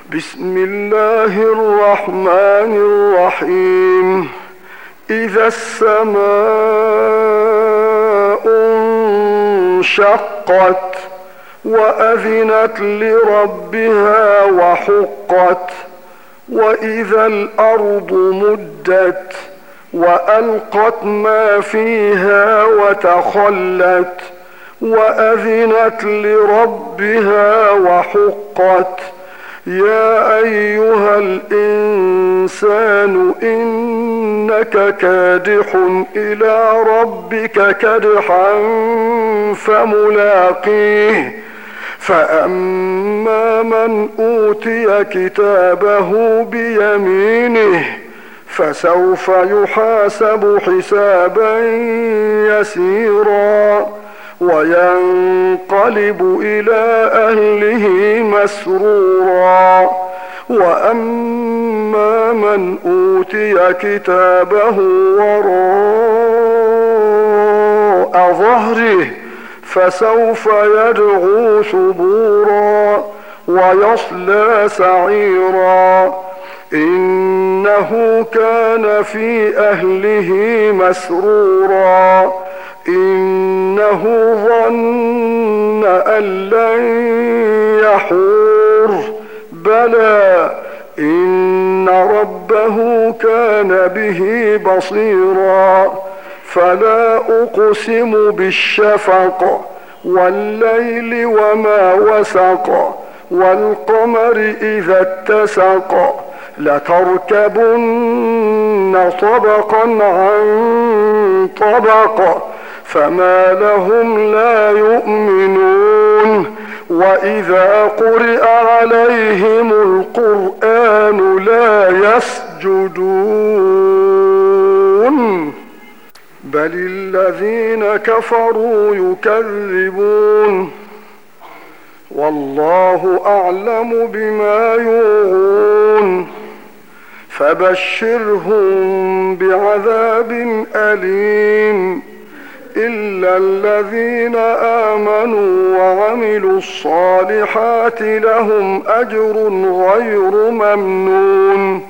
بسم الله الرحمن الرحيم. إذا السماء انشقت وأذنت لربها وحقت، وإذا الأرض مدت وألقت ما فيها وتخلت وأذنت لربها وحقت. يا أيها الإنسان إنك كادح إلى ربك كدحا فملاقيه. فأما من أوتي كتابه بيمينه فسوف يحاسب حسابا يسيرا وينقلب إلى أهله مسرورا. وأما من أوتي كتابه وراء ظهره فسوف يدعو ثبورا ويصلى سعيرا. إنه كان في أهله مسرورا. إنه ظن أن لن يحور بلى إن ربه كان به بصيرا. فلا أقسم بالشفق والليل وما وسق والقمر إذا اتسق لتركبن طبقا عن طبق فما لهم لا يؤمنون. وإذا قرئ عليهم القرآن لا يسجدون بل الذين كفروا يكذبون. والله أعلم بما يوعون فبشرهم بعذاب أليم إلا الذين آمنوا وعملوا الصالحات لهم أجر غير ممنون.